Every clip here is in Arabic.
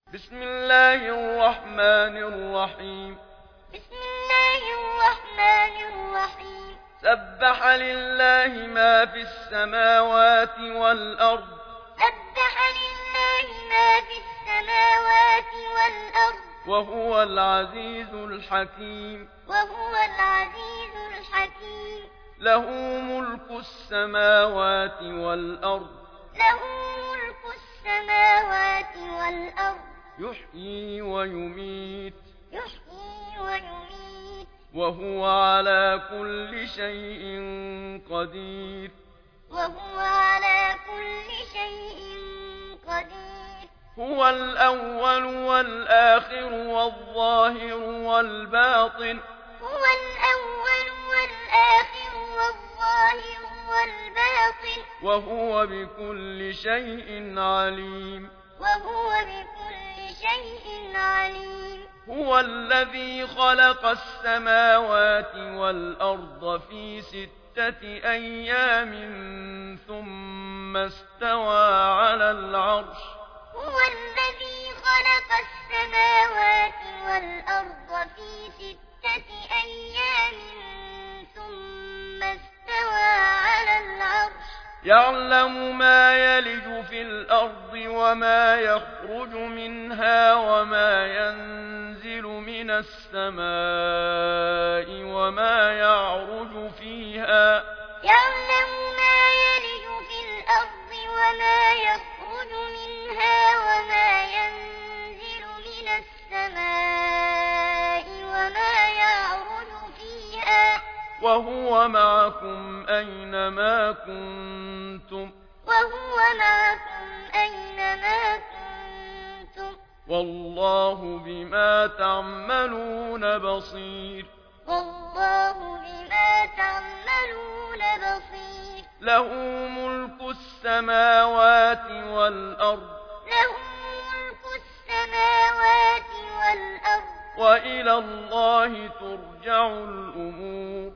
بسم الله الرحمن الرحيم بسم الله الرحمن الرحيم سبح لله ما في السماوات والأرض سبح لله ما في السماوات والأرض وهو العزيز الحكيم وهو العزيز الحكيم له ملك السماوات والأرض له ملك السماوات والأرض يحيي ويميت وهو على كل شيء قدير وهو على كل شيء قدير هو الأول والآخر والظاهر والباطن هو الأول والآخر والظاهر والباطن وهو بكل شيء عليم وهو بكل شيء عليم هو الذي خلق السماوات والأرض في 6 أيام ثم استوى على العرش هو الذي خلق السماوات والأرض في 6 أيام ثم استوى على العرش يعلم ما يلج في الأرض وما يخرج منها وما ينزل من السماء وما يعرج فيها يعلم ما يلج في الأرض وما يخرج منها وما ينزل من السماء وما يعرج فيها وهو معكم أينما كنتم والله بما تعملون بصير له ملك السماوات والأرض وإلى الله ترجع الأمور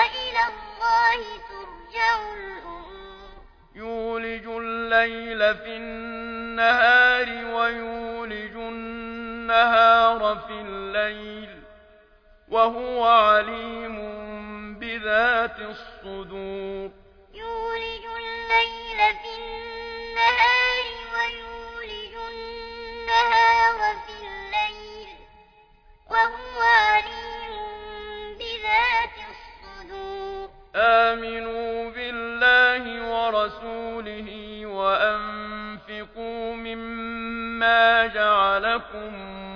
يولج الليل في النهار ويولج النهار في الليل وهو عليم بذات الصدور يولج الليل في النهار ويولج النهار في الليل وهو عليم بذات الصدور آمنوا بالله ورسوله وأنفقوا مما جعلكم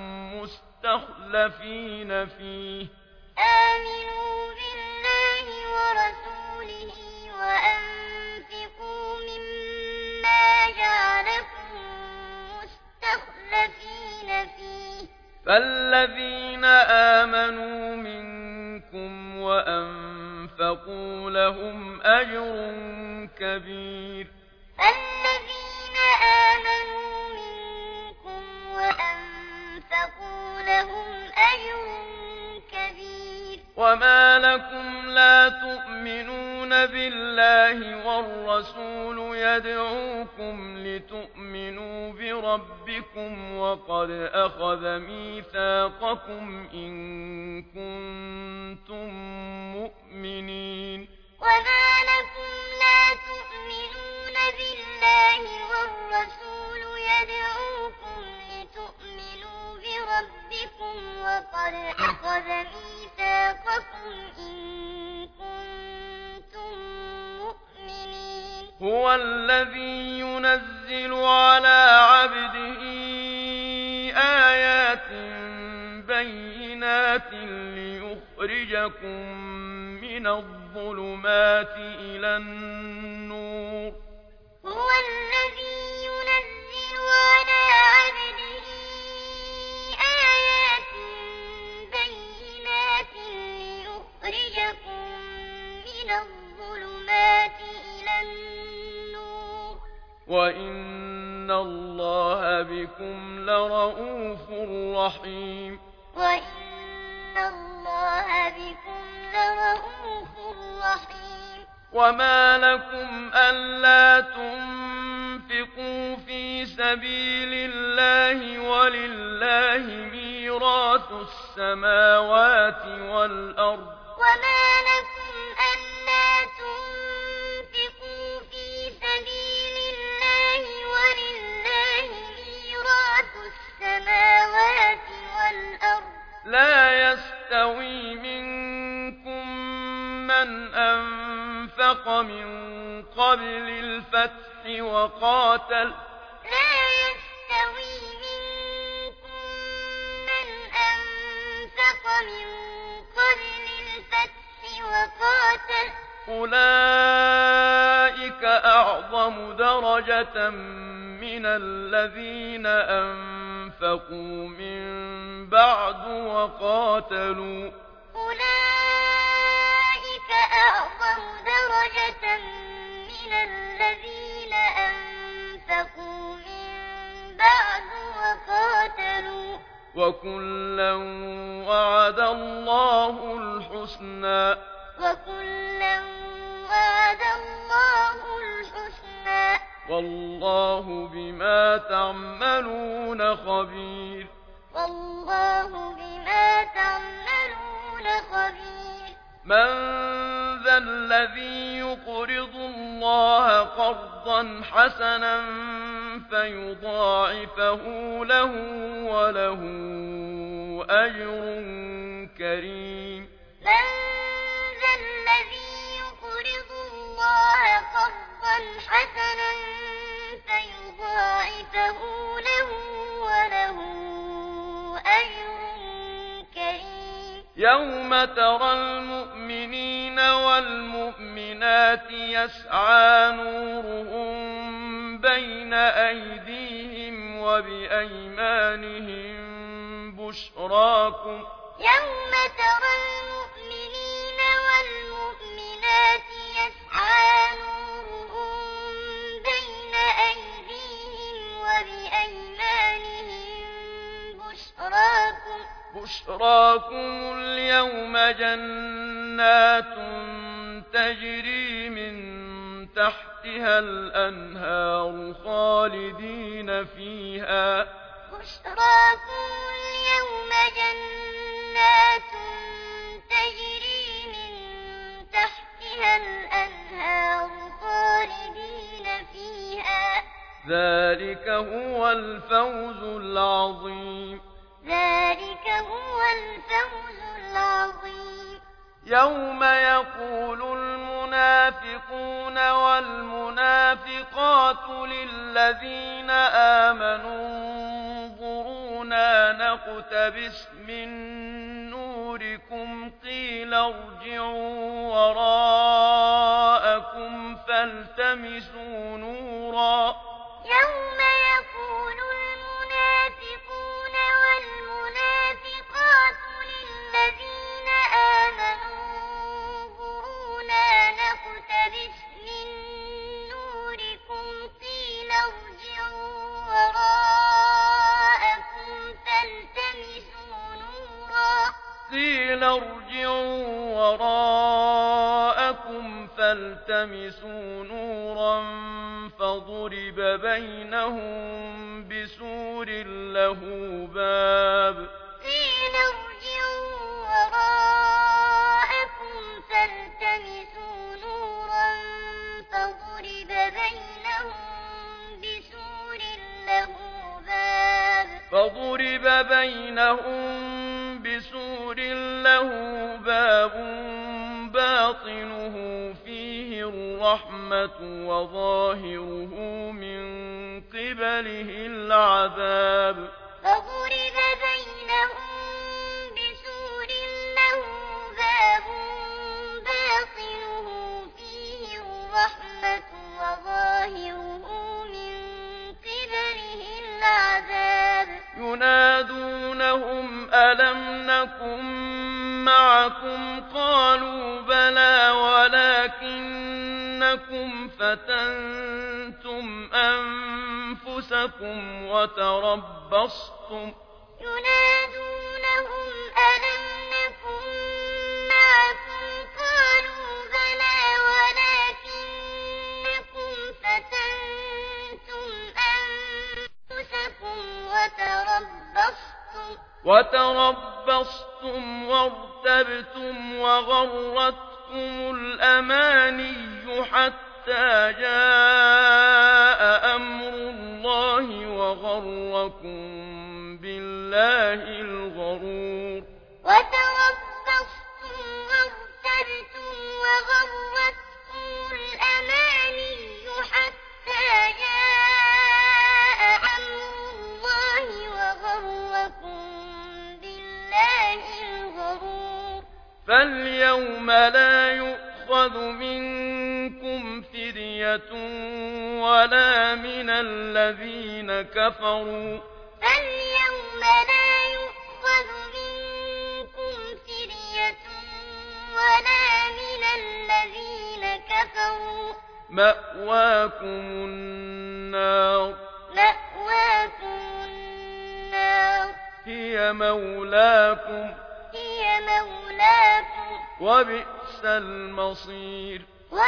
مستخلفين فيه آمنوا بالله ورسوله وأنفقوا مما جعلكم مستخلفين فيه فالذين آمنوا منكم وأنفقوا لهم أجر كبير فالذين آمنوا منكم وأنفقوا لهم أجر كبير وما لكم لا تؤمنون بالله والرسول يدعوكم لتؤمنوا بربكم وقد أخذ ميثاقكم إن كنتم مؤمنين وما لكم لا تؤمنون بالله والرسول يدعوكم لتؤمنوا بربكم وقد أخذ ميثاقكم إن كنتم مؤمنين هو الذي ينزل على عبده آيات بينات ليخرجكم من الظلمات إلى النور هو الذي ينزل على عبده آيات بينات ليخرجكم من الظلمات إلى النور وإن الله بكم لرءوف رحيم وإن الله بكم لرءوف رحيم وما لكم ألا تنفقوا في سبيل الله ولله السماوات والأرض وما لكم ألا تنفقوا في سبيل الله ولله ميراث السماوات والأرض لا يستوي منكم من أنفق من قبل الفتح وقاتل لا يستوي منكم من أنفق من قبل الفتح وقاتل أولئك أعظم درجة من الذين أنفقوا من بعد وقاتلوا أولئك أعظم درجة من الذين أنفقوا من بعد وقاتلوا وكلا وعد الله الحسنى وكلا وعد الله الحسنى والله بما تعملون خبير والله بما تعملون خبير من ذا الذي يقرض الله قرضا حسنا فيضاعفه له وله أجر كريم من ذا الذي يقرض الله قرضا حسنا فيضاعفه له وله أجر كريم يوم ترى المؤمنين والمؤمنات يسعى نورهم بين أيديهم وبأيمانهم بشراكم يوم ترى المؤمنين والمؤمنات يسعى نورهم بين أيديهم وبأيمانهم بشراكم اليوم جنات تجري من تحتها الأنهار خالدين فيها بشراكم اليوم جنات تجري من تحتها الأنهار خالدين فيها ذلك هو الفوز العظيم ذلك هو الفوز العظيم يوم يقول المنافقون والمنافقات للذين آمنوا انظرونا نقتبس من نوركم قيل ارجعوا وراءكم فالتمسوا نورا يوم يقول المنافقون والمنافقات للذين آمنوا انظرونا نقتبس من نوركم قيل ارجعوا وراءكم فالتمسوا نورا قيل ارجعوا وراءكم فالتمسوا نورا فضرب بينهم بسور له باب قيل ارجعوا وراءكم فالتمسوا نورا فضرب بينهم بسور له باب باطنه فيه الرحمة وظاهره من قبله العذاب فضرب بينهم بسور له باب باطنه فيه الرحمة وظاهره من قبله العذاب ينادونهم ألم نكن معكم قالوا بلى ولكنكم فتنتم أنفسكم وتربصتم ينادونهم ألم نكن معكم قالوا بلى ولكنكم فتنتم أنفسكم وتربصتم وتربصتم وارتبتم وغرتكم الأماني حتى جاء أمر الله وغركم بالله الغرور وتربصتم وارتبتم وغرتكم الأماني حتى جاء أمر الله وغركم بالله الغرور فاليوم لا يؤخذ منكم فدية ولا من الذين كفروا فاليوم لا يؤخذ منكم فدية ولا من الذين كفروا مأواكم النار هي مولاكم وبئس المصير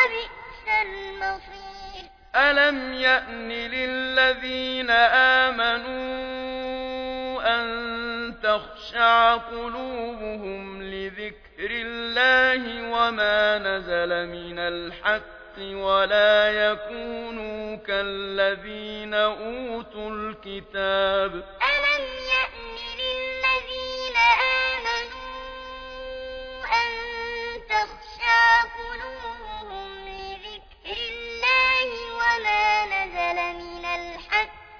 ألم يأن للذين آمنوا أن تخشع قلوبهم لذكر الله وما نزل من الحق ولا يكونوا كالذين أوتوا الكتاب ألم يأن للذين آمنوا أن تخشع قلوبهم لذكر الله وما نزل من الحق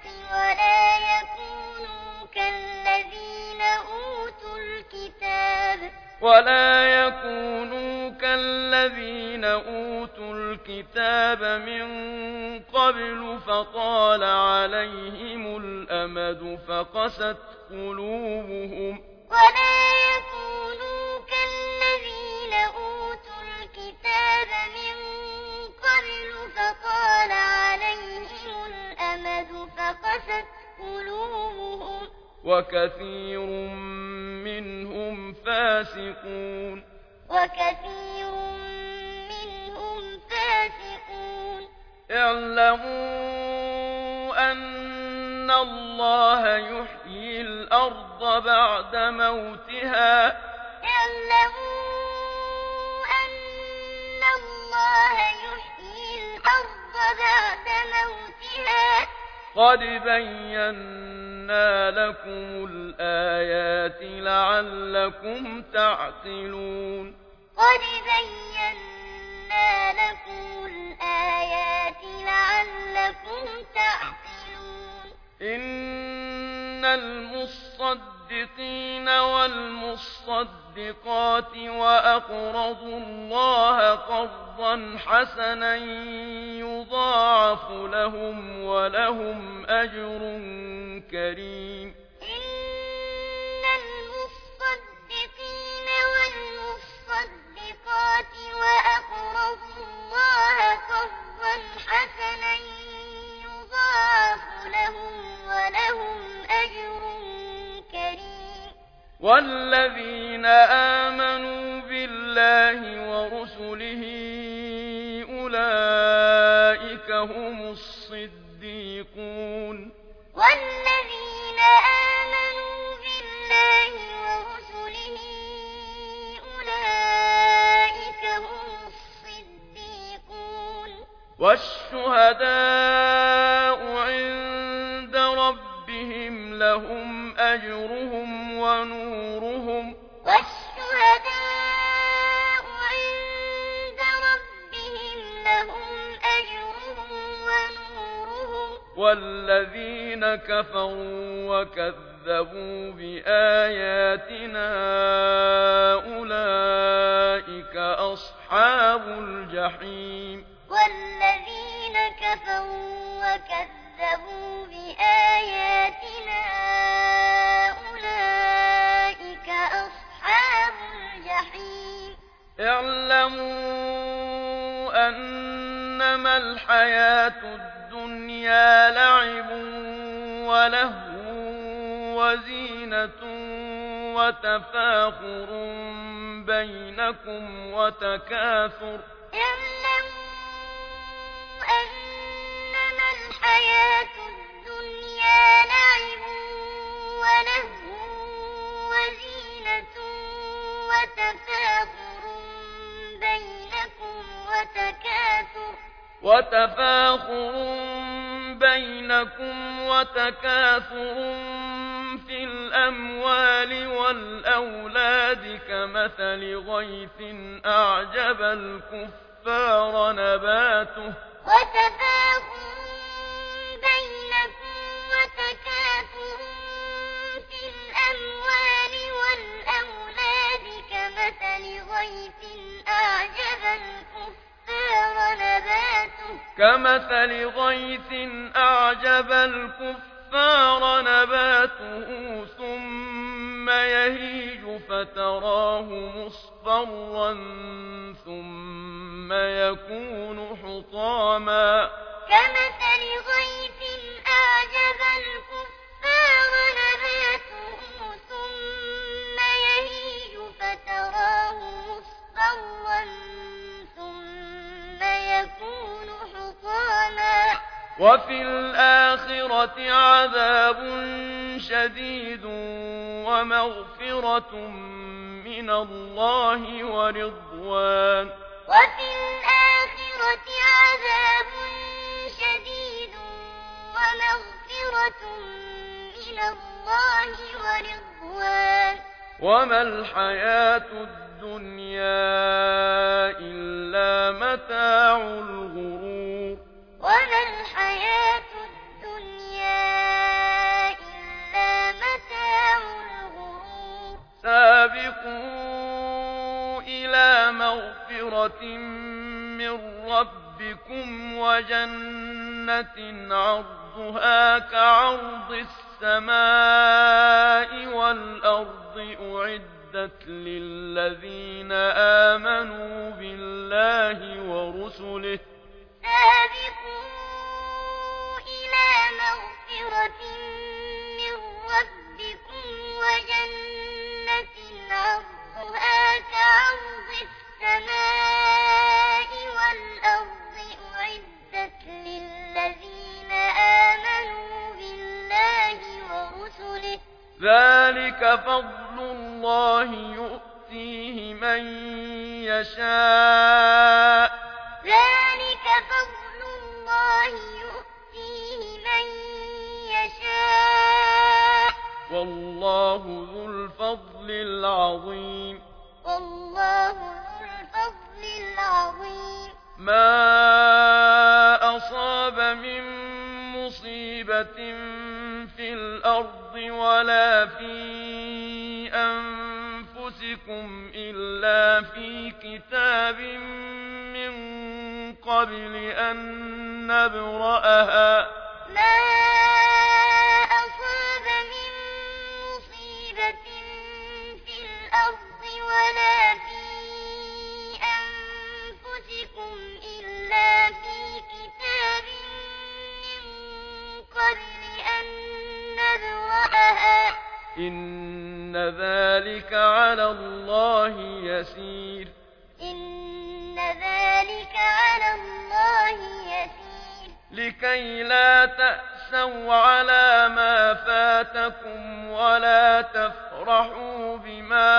ولا يكونوا كالذين أوتوا الكتاب من قبل فطال عليهم الأمد فقست قلوبهم ولا يكونوا كالذين أوتوا الكتاب من قبل فطال عليهم الأمد فقست قلوبهم وكثير منهم فاسقون اعلموا أن الله يحيي الأرض بعد موتها قد بينا لكم الآيات لعلكم تعقلون إن المصدقين والمصدقات وأقرضوا الله قرضا حسنا يضاعف لهم ولهم أجر كريم إن المصدقين والمصدقات وأقرضوا الله قرضا حسنا يضاعف لهم ولهم أجر كريم والذين آمنوا بالله ورسله أولئك هم الصديقون والذين آمنوا بالله ورسله أولئك هم الصديقون والشهداء عند ربهم لهم أجرهم ونورهم والذين كفروا وكذبوا بآياتنا أولئك أصحاب الجحيم والذين كفروا وكذبوا بآياتنا أولئك أصحاب الجحيم اعلموا أنما الحياة الدنيا لعب ولهو وزينة وتفاخر بينكم وتكاثر أنما الحياة الدنيا لعب ولهو وزينة وتفاخر بينكم وتكاثر في الأموال والأولاد كمثل غيث أعجب الكفار نباته ثم يهيج فتراه مصفرا ثم يكون حطاما وفي الآخرة عذاب شديد ومغفرة من الله ورضوان وما الحياة الدنيا إلا متاع الغرور سابقوا إلى مغفرة من ربكم وجنة عرضها كعرض السماء والأرض أعدت للذين آمنوا بالله ورسله ذلك فضل الله يؤتيه من يشاء والله ذو الفضل العظيم ما أصاب من مصيبة في الأرض ولا في أنفسكم إلا في كتاب من قبل أن نبرأها إن ذلك على الله يسير لكي لا تأسوا على ما فاتكم ولا تفرحوا بما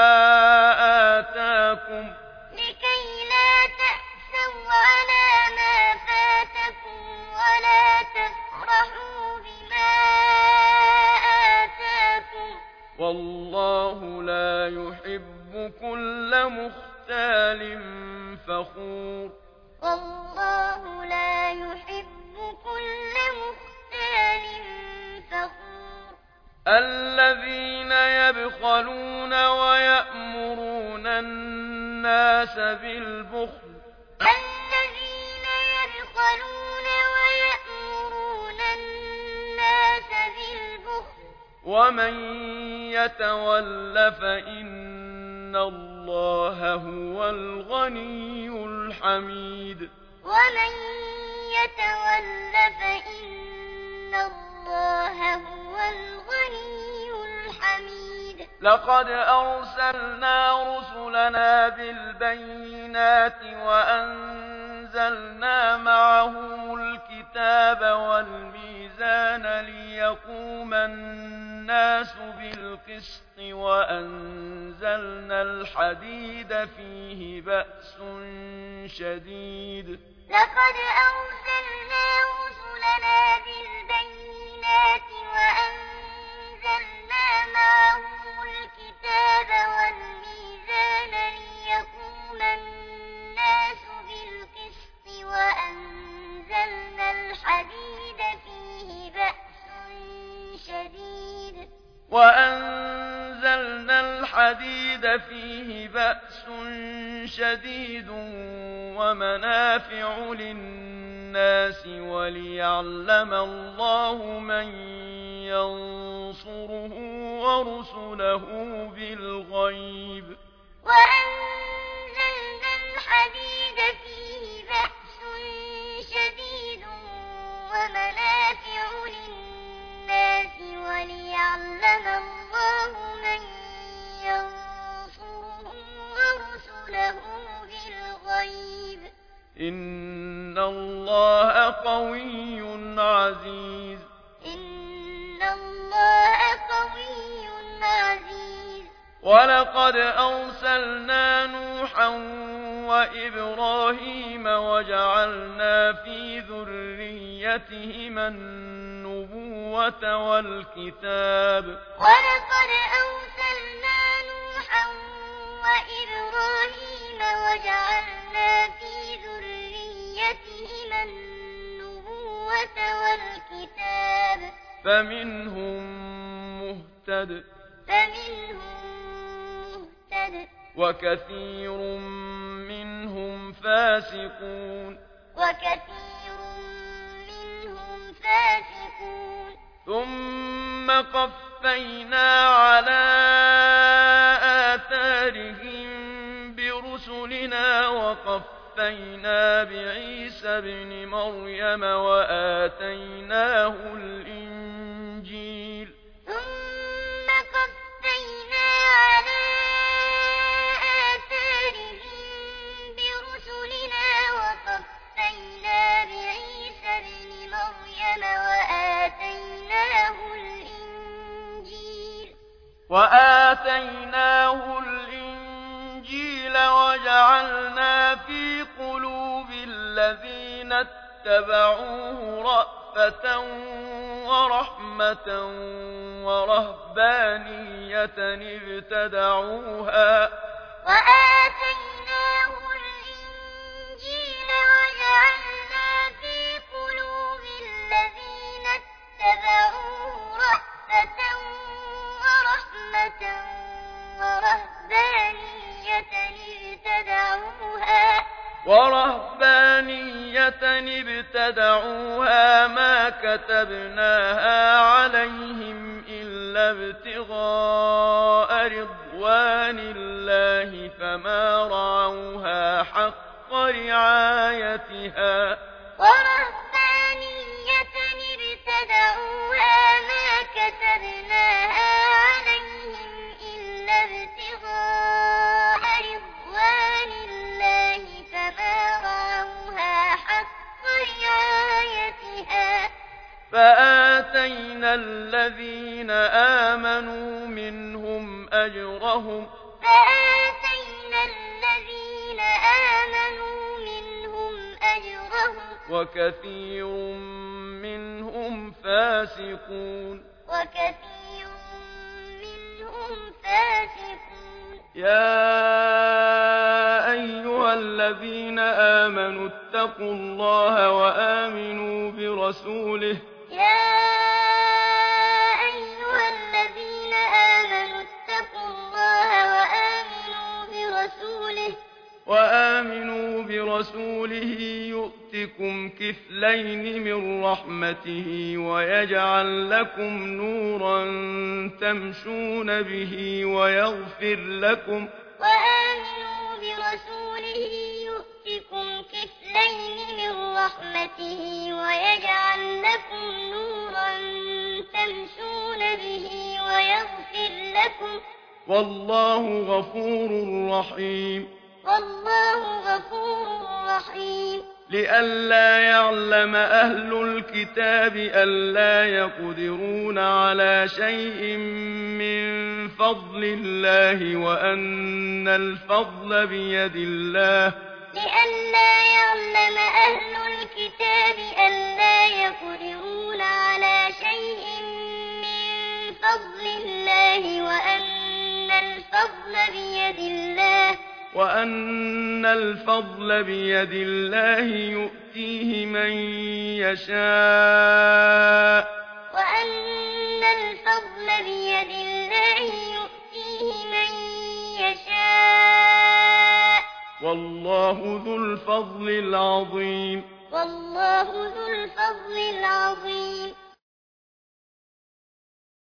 آتاكم والله لا يحب كل مختال فخور الذين يبخلون ويأمرون الناس بالبخل ومن يتول فإن الله هو الغني الحميد لقد أرسلنا رسلنا بالبينات وأنزلنا معهم الكتاب والميزان ليقوم الناس الناس بالقسط وأنزلنا الحديد فيه بأس شديد لقد أرسلنا رسلنا بالبينات وأنزلنا معهم الكتاب والميزان ليقوم الناس بالقسط وأنزلنا الحديد فيه بأس شديد ومنافع للناس وليعلم الله من ينصره ورسله بالغيب وأنزلنا الحديد فيه بأس شديد ومنافع للناس وليعلم الله من ينصره ورسله بالغيب إن الله قوي عزيز إن الله قوي عزيز ولقد أرسلنا نوحا وإبراهيم وجعلنا في ذريتهما النبوة والكتاب ولقد أرسلنا نوحا وإبراهيم وجعلنا في ذريتهما النبوة والكتاب فمنهم مهتد وكثير منهم فاسقون ثم قفينا على آثارهم برسلنا وقفينا بعيسى ابن مريم وآتيناه الإنجيل وجعلنا في قلوب الذين اتبعوه رأفة ورحمة ورهبانية ابتدعوها ما كتبناها عليهم إلا ابتغاء رضوان الله فما رعوها حق رعايتها فآتينا الذين آمنوا منهم أجرهم وكثير منهم فاسقون يا أيها الذين آمنوا اتقوا الله وآمنوا برسوله يؤتكم كفلين من رحمته ويجعل لكم نورا تمشون به ويغفر لكم والله غفور رحيم لئلا يعلم أهل الكتاب ألا يقدرون على شيء من فضل الله وأن الفضل بيد الله لئلا يعلم أهل الكتاب ألا يقدرون على شيء من فضل الله وأن الفضل بيد الله يؤتيه من يشاء وأن الفضل بيد الله يؤتيه من يشاء والله ذو الفضل العظيم والله ذو الفضل العظيم